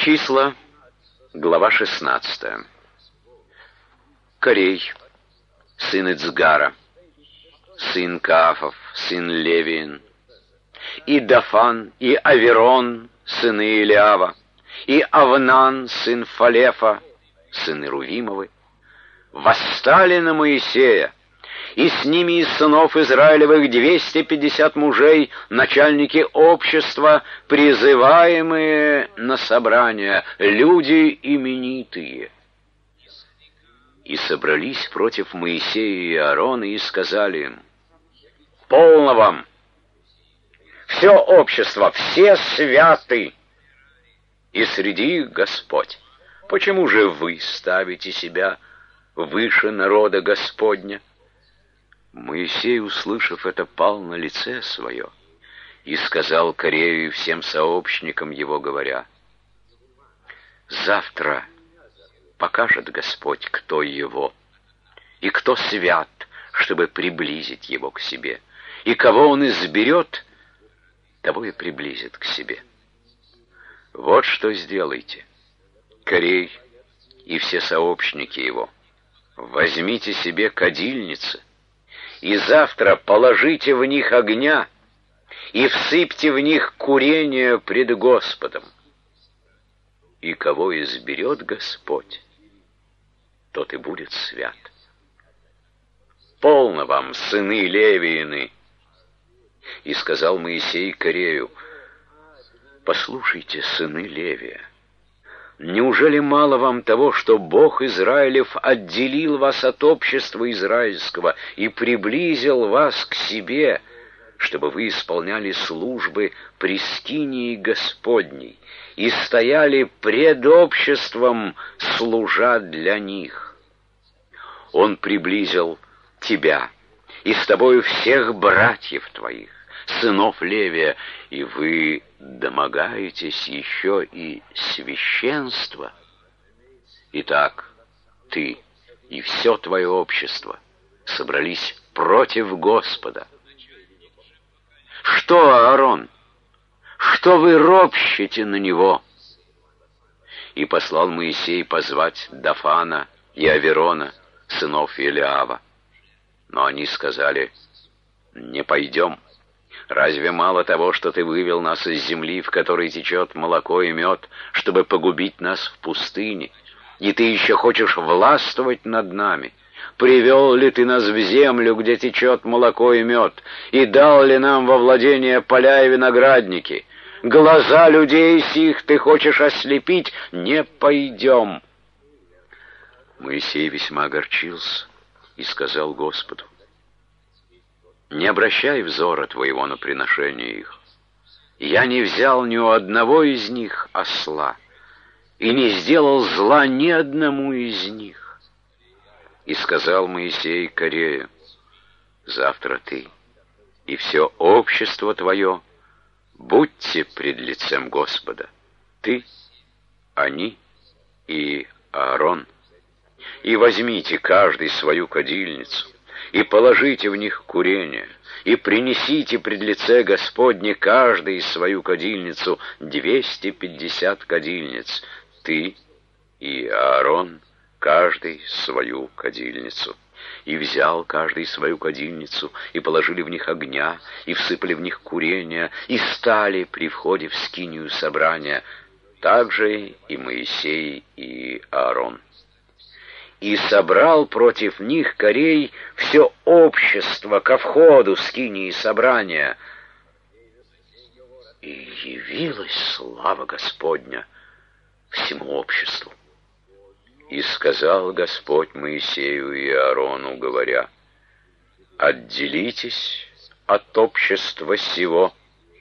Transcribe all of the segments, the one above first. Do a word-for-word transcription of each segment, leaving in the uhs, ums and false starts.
Числа, глава шестнадцатая. Корей, сын Ицгара, сын Каафов, сын Левиин, и Дафан, и Аверон, сыны Илиава, и Авнан, сын Фалефа, сыны Рувимовы, восстали на Моисея, и с ними из сынов Израилевых двести пятьдесят мужей, начальники общества, призываемые на собрание, люди именитые. И собрались против Моисея и Аарона и сказали им: «Полно вам! Все общество, все святы, и среди их Господь. Почему же вы ставите себя выше народа Господня?» Моисей, услышав это, пал на лице свое и сказал Корею и всем сообщникам его, говоря: «Завтра покажет Господь, кто его, и кто свят, чтобы приблизить его к себе, и кого он изберет, того и приблизит к себе. Вот что сделайте, Корей и все сообщники его, возьмите себе кадильницы, и завтра положите в них огня, и всыпьте в них курение пред Господом. И кого изберет Господь, тот и будет свят. Полно вам, сыны Левиины!» И сказал Моисей Корею: «Послушайте, сыны Левия, неужели мало вам того, что Бог Израилев отделил вас от общества израильского и приблизил вас к себе, чтобы вы исполняли службы при скинии Господней и стояли пред обществом, служа для них? Он приблизил тебя и с тобою всех братьев твоих, сынов Левия, и вы домогаетесь еще и священства. Итак, ты и все твое общество собрались против Господа. Что, Аарон, что вы ропщете на него?» И послал Моисей позвать Дафана и Аверона, сынов Илиава. Но они сказали: «Не пойдем. Разве мало того, что ты вывел нас из земли, в которой течет молоко и мед, чтобы погубить нас в пустыне, и ты еще хочешь властвовать над нами? Привел ли ты нас в землю, где течет молоко и мед, и дал ли нам во владение поля и виноградники? Глаза людей сих ты хочешь ослепить? Не пойдем». Моисей весьма огорчился и сказал Господу: «Не обращай взора твоего на приношение их. Я не взял ни у одного из них осла и не сделал зла ни одному из них». И сказал Моисей Корею: «Завтра ты и все общество твое будьте пред лицем Господа, ты, они и Аарон, и возьмите каждый свою кадильницу, и положите в них курение, и принесите пред лице Господне каждый свою кадильницу, двести пятьдесят кадильниц, ты и Аарон, каждый свою кадильницу». И взял каждый свою кадильницу, и положили в них огня, и всыпали в них курения, и стали при входе в скинию собрания, также и Моисей и Аарон. И собрал против них Корей все общество ко входу в скинии собрания. И явилась слава Господня всему обществу. И сказал Господь Моисею и Аарону, говоря: «Отделитесь от общества сего,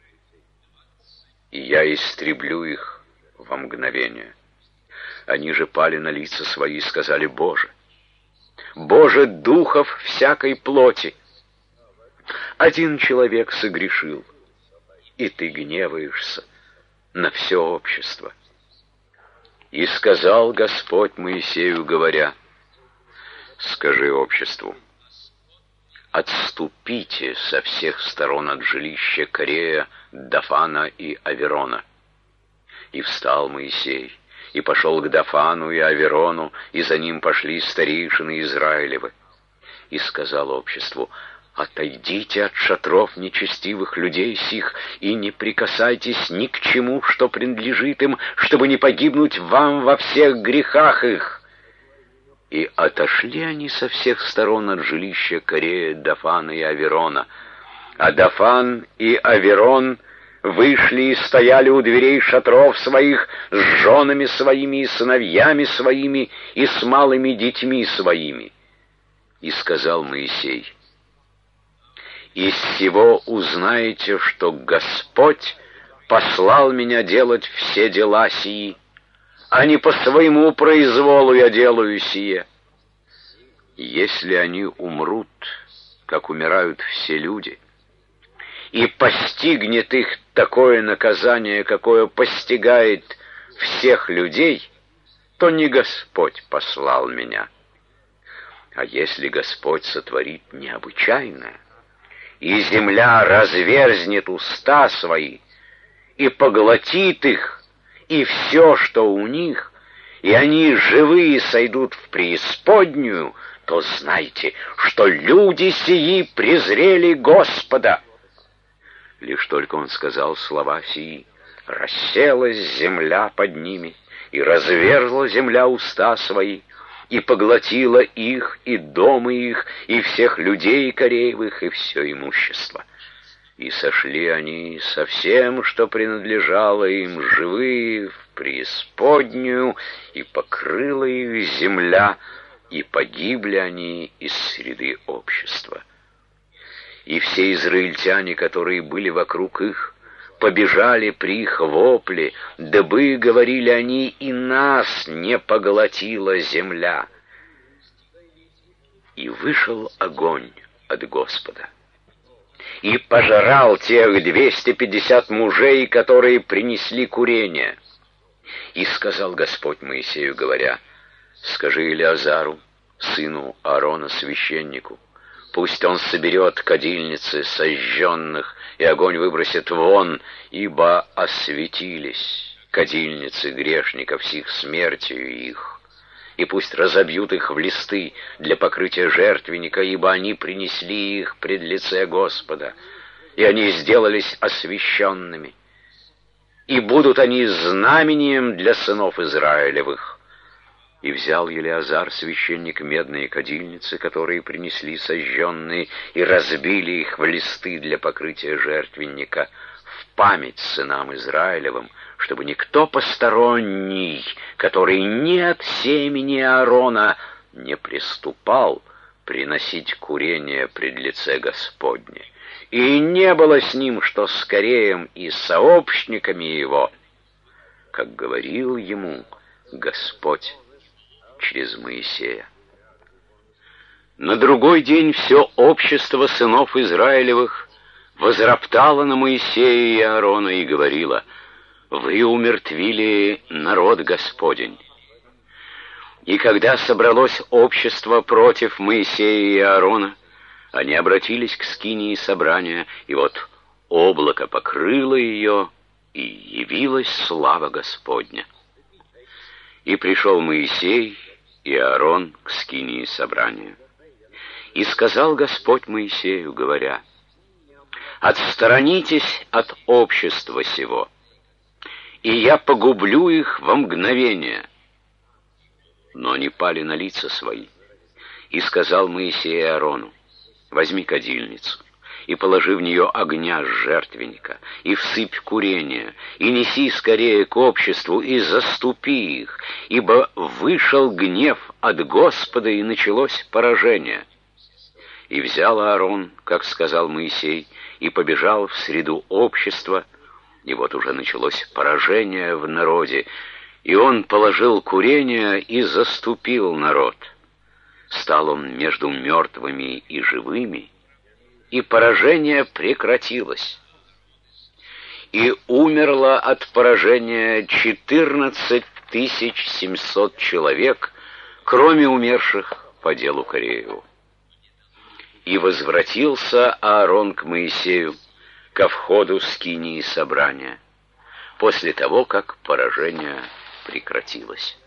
и я истреблю их во мгновение». Они же пали на лица свои и сказали: «Боже, Боже духов всякой плоти, один человек согрешил, и ты гневаешься на все общество». И сказал Господь Моисею, говоря: «Скажи обществу: отступите со всех сторон от жилища Корея, Дафана и Аверона, И встал Моисей, и пошел к Дафану и Аверону, и за ним пошли старейшины Израилевы. И сказал обществу: «Отойдите от шатров нечестивых людей сих, и не прикасайтесь ни к чему, что принадлежит им, чтобы не погибнуть вам во всех грехах их». И отошли они со всех сторон от жилища Корея, Дафана и Аверона. А Дафан и Аверон вышли и стояли у дверей шатров своих с женами своими и сыновьями своими и с малыми детьми своими. И сказал Моисей: «Из сего узнаете, что Господь послал меня делать все дела сии, а не по своему произволу я делаю сие. Если они умрут, как умирают все люди, и постигнет их такое наказание, какое постигает всех людей, то не Господь послал меня. А если Господь сотворит необычайное, и земля разверзнет уста свои, и поглотит их, и все, что у них, и они живые сойдут в преисподнюю, то знайте, что люди сии презрели Господа». Лишь только он сказал слова сии, расселась земля под ними, и разверзла земля уста свои, и поглотила их, и дома их, и всех людей Кореевых, и все имущество. И сошли они со всем, что принадлежало им, живые в преисподнюю, и покрыла их земля, и погибли они из среды общества. И все израильтяне, которые были вокруг их, побежали при их вопле, дабы, говорили они, и нас не поглотила земля. И вышел огонь от Господа, и пожрал тех двести пятьдесят мужей, которые принесли курение. И сказал Господь Моисею, говоря: «Скажи Элиазару, сыну Аарона, священнику, пусть он соберет кадильницы сожженных, и огонь выбросит вон, ибо осветились кадильницы грешников сих смертью их. И пусть разобьют их в листы для покрытия жертвенника, ибо они принесли их пред лице Господа, и они сделались освященными. И будут они знамением для сынов Израилевых». И взял Елеазар, священник, медные кадильницы, которые принесли сожженные, и разбили их в листы для покрытия жертвенника, в память сынам Израилевым, чтобы никто посторонний, который не от семени Аарона, не приступал приносить курение пред лице Господне. И не было с ним, что с Кореем и сообщниками его, как говорил ему Господь через Моисея. На другой день все общество сынов Израилевых возроптало на Моисея и Аарона и говорило: «Вы умертвили народ Господень». И когда собралось общество против Моисея и Аарона, они обратились к скинии собрания, и вот облако покрыло ее, и явилась слава Господня. И пришел Моисей и Аарон к скинии собрания. И сказал Господь Моисею, говоря: «Отсторонитесь от общества сего, и я погублю их во мгновение». Но они пали на лица свои. И сказал Моисей Аарону: «Возьми кадильницу, и положи в нее огня с жертвенника, и всыпь курение, и неси скорее к обществу, и заступи их, ибо вышел гнев от Господа, и началось поражение». И взял Аарон, как сказал Моисей, и побежал в среду общества, и вот уже началось поражение в народе, и он положил курение и заступил народ. Стал он между мертвыми и живыми, и поражение прекратилось. И умерло от поражения четырнадцать тысяч семьсот человек, кроме умерших по делу Корееву. И возвратился Аарон к Моисею ко входу скинии собрания. после того, как поражение прекратилось.